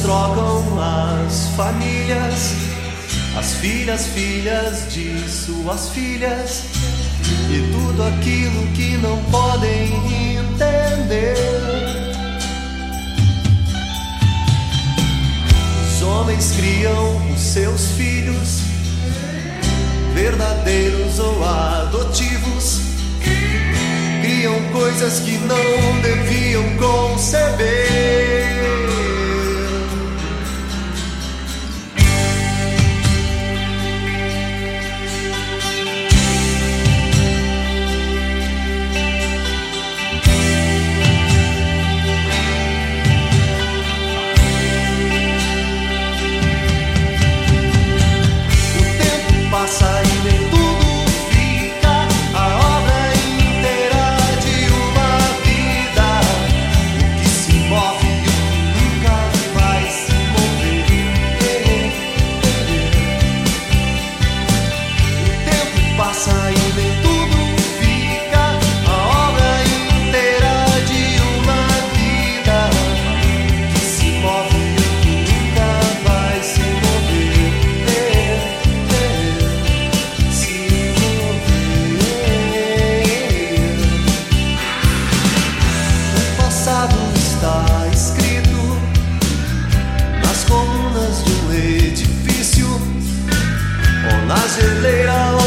trocam as famílias, as filhas, filhas de suas filhas, e tudo aquilo que não podem entender. Os homens criam os seus filhos, verdadeiros ou adotivos, criam coisas que não deviam conceber. Passa e nem tudo fica, a obra inteira de uma vida. O que se move e o que nunca vai se mover. O tempo passa e nem tudo fica, a obra inteira de uma vida. O que se move e o que nunca vai se mover. Está escrito nas colunas de um edifício, ou na geleira